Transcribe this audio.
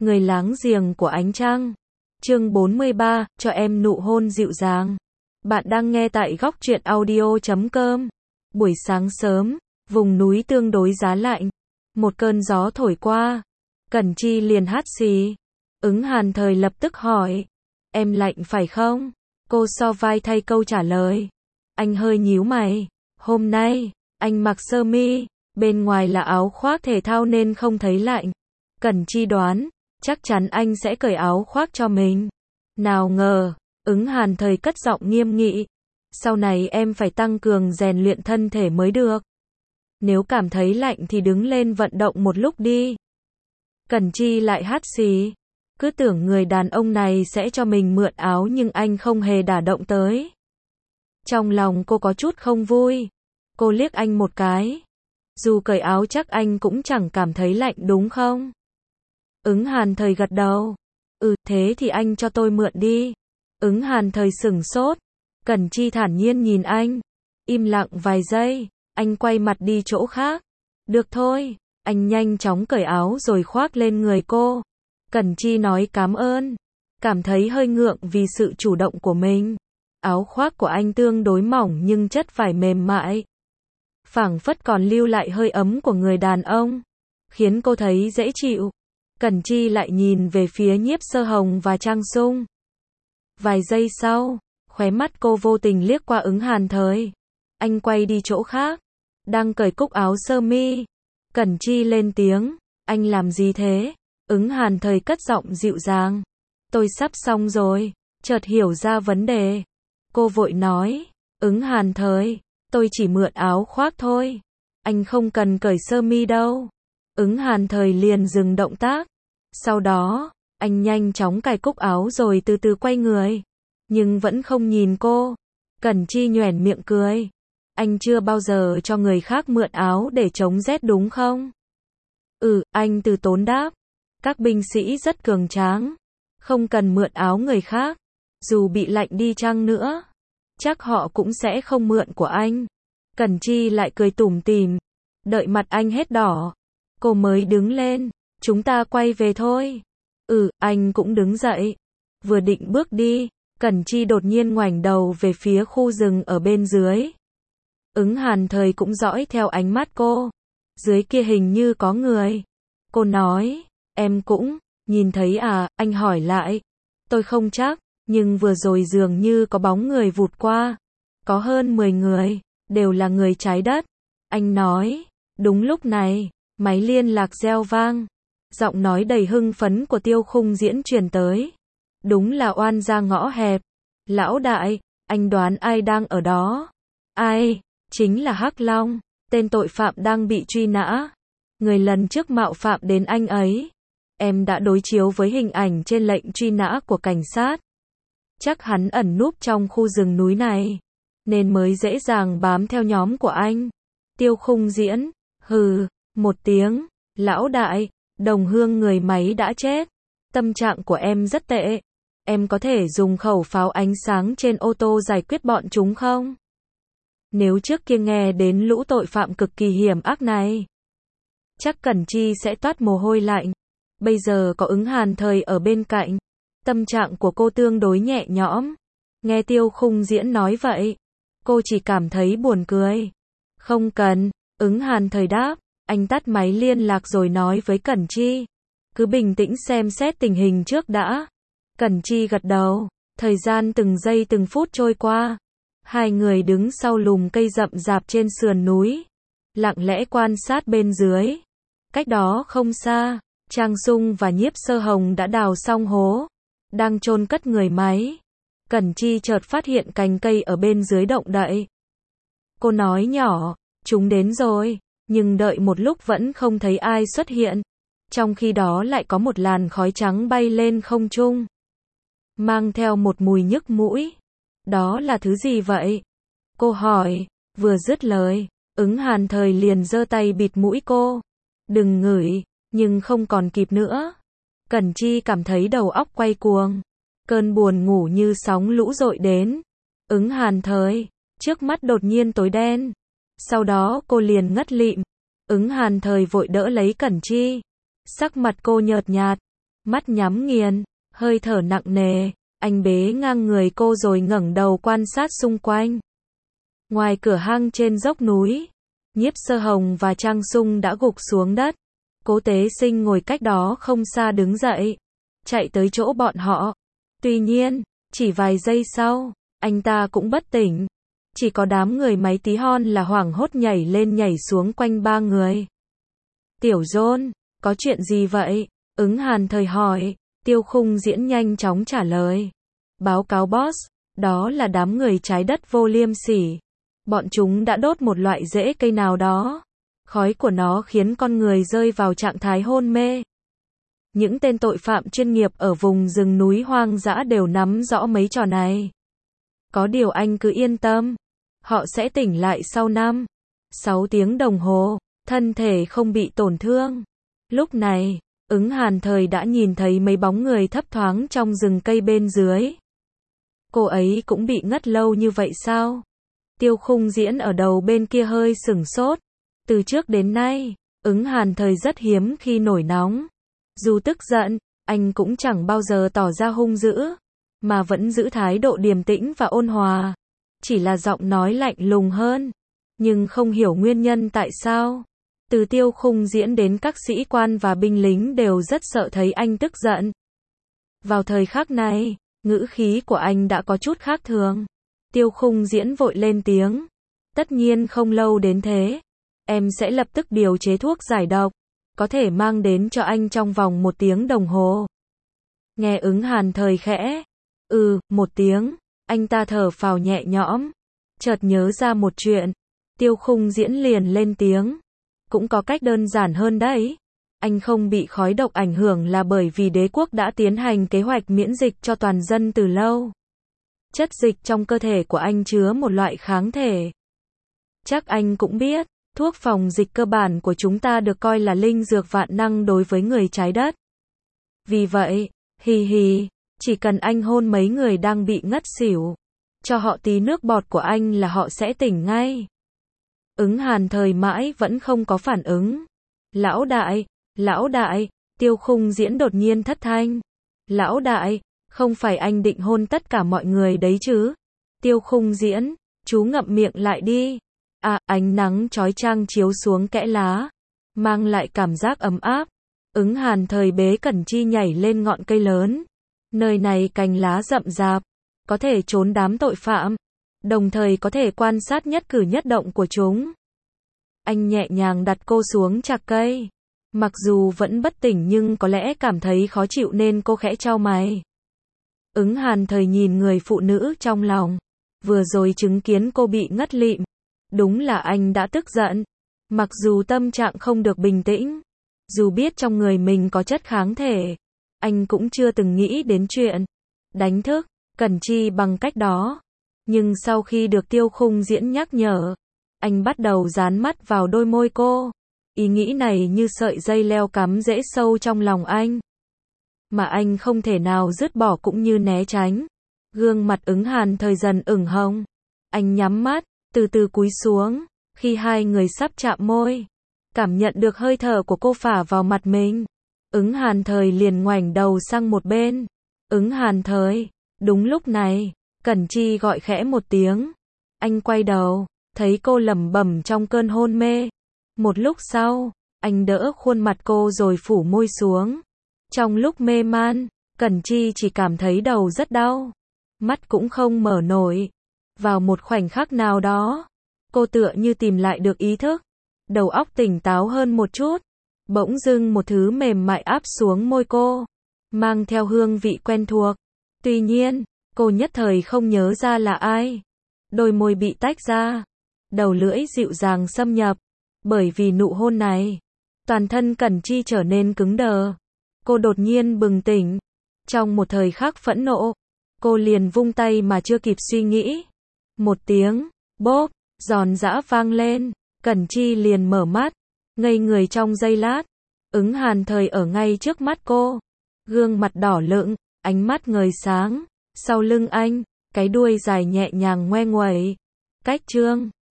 Người láng giềng của ánh trăng. Chương 43, cho em nụ hôn dịu dàng. Bạn đang nghe tại góc truyện audio.com. Buổi sáng sớm, vùng núi tương đối giá lạnh. Một cơn gió thổi qua. Cẩn Chi liền hắt xì. Ứng Hàn Thời lập tức hỏi. Em lạnh phải không? Cô so vai thay câu trả lời. Anh hơi nhíu mày. Hôm nay, anh mặc sơ mi, bên ngoài là áo khoác thể thao nên không thấy lạnh. Cẩn Chi đoán, chắc chắn anh sẽ cởi áo khoác cho mình. Nào ngờ, Ứng Hàn Thời cất giọng nghiêm nghị. Sau này em phải tăng cường rèn luyện thân thể mới được. Nếu cảm thấy lạnh thì đứng lên vận động một lúc đi. Cẩn Chi lại hắt xì. Cứ tưởng người đàn ông này sẽ cho mình mượn áo nhưng anh không hề đả động tới. Trong lòng cô có chút không vui. Cô liếc anh một cái. Dù cởi áo chắc anh cũng chẳng cảm thấy lạnh đúng không? Ứng Hàn Thời gật đầu. Thế thì anh cho tôi mượn đi. Ứng Hàn Thời sửng sốt. Cẩn Chi thản nhiên nhìn anh. Im lặng vài giây, anh quay mặt đi chỗ khác. Được thôi, anh nhanh chóng cởi áo rồi khoác lên người cô. Cẩn Chi nói cảm ơn. Cảm thấy hơi ngượng vì sự chủ động của mình. Áo khoác của anh tương đối mỏng nhưng chất vải mềm mại. Phảng phất còn lưu lại hơi ấm của người đàn ông. Khiến cô thấy dễ chịu. Cẩn Chi lại nhìn về phía Nhiếp Sơ Hồng và Trang Sung. Vài giây sau, khóe mắt cô vô tình liếc qua Ứng Hàn Thời. Anh quay đi chỗ khác. Đang cởi cúc áo sơ mi. Cẩn Chi lên tiếng. Anh làm gì thế? Ứng Hàn Thời cất giọng dịu dàng. Tôi sắp xong rồi. Chợt hiểu ra vấn đề. Cô vội nói. Ứng Hàn Thời, tôi chỉ mượn áo khoác thôi. Anh không cần cởi sơ mi đâu. Ứng Hàn Thời liền dừng động tác. Sau đó, anh nhanh chóng cài cúc áo rồi từ từ quay người. Nhưng vẫn không nhìn cô. Cẩn Chi nhoẻn miệng cười. Anh chưa bao giờ cho người khác mượn áo để chống rét đúng không? Anh từ tốn đáp. Các binh sĩ rất cường tráng. Không cần mượn áo người khác. Dù bị lạnh đi chăng nữa, chắc họ cũng sẽ không mượn của anh. Cẩn Chi lại cười tủm tỉm. Đợi mặt anh hết đỏ, cô mới đứng lên. Chúng ta quay về thôi. Anh cũng đứng dậy. Vừa định bước đi, Cẩn Chi đột nhiên ngoảnh đầu về phía khu rừng ở bên dưới. Ứng Hàn Thời cũng dõi theo ánh mắt cô. Dưới kia hình như có người. Cô nói, em cũng nhìn thấy à? Anh hỏi lại. Tôi không chắc, nhưng vừa rồi dường như có bóng người vụt qua. Có hơn 10 người, đều là người trái đất. Anh nói, đúng lúc này, máy liên lạc reo vang. Giọng nói đầy hưng phấn của Tiêu Khung Diễn truyền tới. Đúng là oan gia ngõ hẹp. Lão đại, anh đoán ai đang ở đó? Ai? Chính là Hắc Long, tên tội phạm đang bị truy nã. Người lần trước mạo phạm đến anh ấy. Em đã đối chiếu với hình ảnh trên lệnh truy nã của cảnh sát. Chắc hắn ẩn núp trong khu rừng núi này, nên mới dễ dàng bám theo nhóm của anh. Tiêu Khung Diễn, hừ, một tiếng. Lão đại, đồng hương người máy đã chết. Tâm trạng của em rất tệ. Em có thể dùng khẩu pháo ánh sáng trên ô tô giải quyết bọn chúng không? Nếu trước kia nghe đến lũ tội phạm cực kỳ hiểm ác này, chắc Cẩn Chi sẽ toát mồ hôi lạnh. Bây giờ có Ứng Hàn Thời ở bên cạnh, tâm trạng của cô tương đối nhẹ nhõm. Nghe Tiêu Khung Diễn nói vậy, cô chỉ cảm thấy buồn cười. Không cần, Ứng Hàn Thời đáp. Anh tắt máy liên lạc rồi nói với Cẩn Chi. Cứ bình tĩnh xem xét tình hình trước đã. Cẩn Chi gật đầu. Thời gian từng giây từng phút trôi qua. Hai người đứng sau lùm cây rậm rạp trên sườn núi, lặng lẽ quan sát bên dưới. Cách đó không xa, Trang Sung và Nhiếp Sơ Hồng đã đào xong hố, đang chôn cất người máy. Cẩn Chi chợt phát hiện cành cây ở bên dưới động đậy. Cô nói nhỏ, chúng đến rồi, nhưng đợi một lúc vẫn không thấy ai xuất hiện. Trong khi đó lại có một làn khói trắng bay lên không trung, mang theo một mùi nhức mũi. Đó là thứ gì vậy? Cô hỏi. Vừa dứt lời, Ứng Hàn Thời liền giơ tay bịt mũi cô. Đừng ngửi. Nhưng không còn kịp nữa. Cẩn Chi cảm thấy đầu óc quay cuồng. Cơn buồn ngủ như sóng lũ dội đến. Ứng Hàn Thời, trước mắt đột nhiên tối đen. Sau đó cô liền ngất lịm. Ứng Hàn Thời vội đỡ lấy Cẩn Chi. Sắc mặt cô nhợt nhạt. mắt nhắm nghiền, hơi thở nặng nề, anh bế ngang người cô rồi ngẩng đầu quan sát xung quanh. Ngoài cửa hang trên dốc núi, Nhiếp Sơ Hồng và Trang Sung đã gục xuống đất. Cố Tế Sinh ngồi cách đó không xa đứng dậy, chạy tới chỗ bọn họ. Tuy nhiên, chỉ vài giây sau, anh ta cũng bất tỉnh. Chỉ có đám người máy tí hon là hoảng hốt nhảy lên nhảy xuống quanh ba người. Tiểu John, có chuyện gì vậy? Ứng Hàn Thời hỏi. Tiêu Khung Diễn nhanh chóng trả lời. Báo cáo boss, đó là đám người trái đất vô liêm sỉ. Bọn chúng đã đốt một loại rễ cây nào đó. Khói của nó khiến con người rơi vào trạng thái hôn mê. Những tên tội phạm chuyên nghiệp ở vùng rừng núi hoang dã đều nắm rõ mấy trò này. Có điều anh cứ yên tâm. Họ sẽ tỉnh lại sau 5-6 tiếng đồng hồ, thân thể không bị tổn thương. Lúc này, Ứng Hàn Thời đã nhìn thấy mấy bóng người thấp thoáng trong rừng cây bên dưới. Cô ấy cũng bị ngất lâu như vậy sao? Tiêu Khung Diễn ở đầu bên kia hơi sửng sốt. Từ trước đến nay, Ứng Hàn Thời rất hiếm khi nổi nóng. Dù tức giận, anh cũng chẳng bao giờ tỏ ra hung dữ, mà vẫn giữ thái độ điềm tĩnh và ôn hòa. Chỉ là giọng nói lạnh lùng hơn. Nhưng không hiểu nguyên nhân tại sao. Từ Tiêu Khung Diễn đến các sĩ quan và binh lính đều rất sợ thấy anh tức giận. Vào thời khắc này, ngữ khí của anh đã có chút khác thường. Tiêu Khung Diễn vội lên tiếng. Tất nhiên không lâu đến thế. Em sẽ lập tức điều chế thuốc giải độc. Có thể mang đến cho anh trong vòng 1 tiếng đồng hồ. Nghe Ứng Hàn Thời khẽ. 1 tiếng. Anh ta thở phào nhẹ nhõm. Chợt nhớ ra một chuyện. Tiêu Khung Diễn liền lên tiếng. Cũng có cách đơn giản hơn đấy. Anh không bị khói độc ảnh hưởng là bởi vì đế quốc đã tiến hành kế hoạch miễn dịch cho toàn dân từ lâu. Chất dịch trong cơ thể của anh chứa một loại kháng thể. Chắc anh cũng biết, thuốc phòng dịch cơ bản của chúng ta được coi là linh dược vạn năng đối với người trái đất. Vì vậy, chỉ cần anh hôn mấy người đang bị ngất xỉu, cho họ tí nước bọt của anh là họ sẽ tỉnh ngay. Ứng Hàn Thời mãi vẫn không có phản ứng. Lão đại, Tiêu Khung Diễn đột nhiên thất thanh. Lão đại, không phải anh định hôn tất cả mọi người đấy chứ? Tiêu Khung Diễn, chú ngậm miệng lại đi. Ánh nắng chói chang chiếu xuống kẽ lá, mang lại cảm giác ấm áp. Ứng Hàn Thời bế Cẩn Chi nhảy lên ngọn cây lớn. Nơi này cành lá rậm rạp, có thể trốn đám tội phạm, đồng thời có thể quan sát nhất cử nhất động của chúng. Anh nhẹ nhàng đặt cô xuống chạc cây. Mặc dù vẫn bất tỉnh nhưng có lẽ cảm thấy khó chịu nên cô khẽ chau mày. Ứng Hàn Thời nhìn người phụ nữ trong lòng. Vừa rồi chứng kiến cô bị ngất lịm. Đúng là anh đã tức giận. Mặc dù tâm trạng không được bình tĩnh, dù biết trong người mình có chất kháng thể, anh cũng chưa từng nghĩ đến chuyện đánh thức Cẩn Chi bằng cách đó. Nhưng sau khi được Tiêu Khung Diễn nhắc nhở, anh bắt đầu dán mắt vào đôi môi cô. Ý nghĩ này như sợi dây leo cắm rễ sâu trong lòng anh, mà anh không thể nào dứt bỏ cũng như né tránh. Gương mặt Ứng Hàn Thời dần ửng hồng. Anh nhắm mắt, từ từ cúi xuống. Khi hai người sắp chạm môi, cảm nhận được hơi thở của cô phả vào mặt mình, Ứng Hàn Thời liền ngoảnh đầu sang một bên. Ứng Hàn Thời. Đúng lúc này, Cẩn Chi gọi khẽ một tiếng. Anh quay đầu, thấy cô lẩm bẩm trong cơn hôn mê. Một lúc sau, anh đỡ khuôn mặt cô rồi phủ môi xuống. Trong lúc mê man, Cẩn Chi chỉ cảm thấy đầu rất đau, mắt cũng không mở nổi. Vào một khoảnh khắc nào đó, cô tựa như tìm lại được ý thức, đầu óc tỉnh táo hơn một chút. Bỗng dưng một thứ mềm mại áp xuống môi cô, mang theo hương vị quen thuộc. Tuy nhiên, cô nhất thời không nhớ ra là ai. Đôi môi bị tách ra, đầu lưỡi dịu dàng xâm nhập. Bởi vì nụ hôn này, toàn thân Cẩn Chi trở nên cứng đờ. Cô đột nhiên bừng tỉnh. Trong một thời khắc phẫn nộ, cô liền vung tay mà chưa kịp suy nghĩ. Một tiếng, bốp, giòn giã vang lên. Cẩn Chi liền mở mắt, ngây người trong giây lát. Ứng Hàn Thời ở ngay trước mắt cô. Gương mặt đỏ lựng, ánh mắt ngời sáng. Sau lưng anh, cái đuôi dài nhẹ nhàng ngoe nguẩy. Cách chương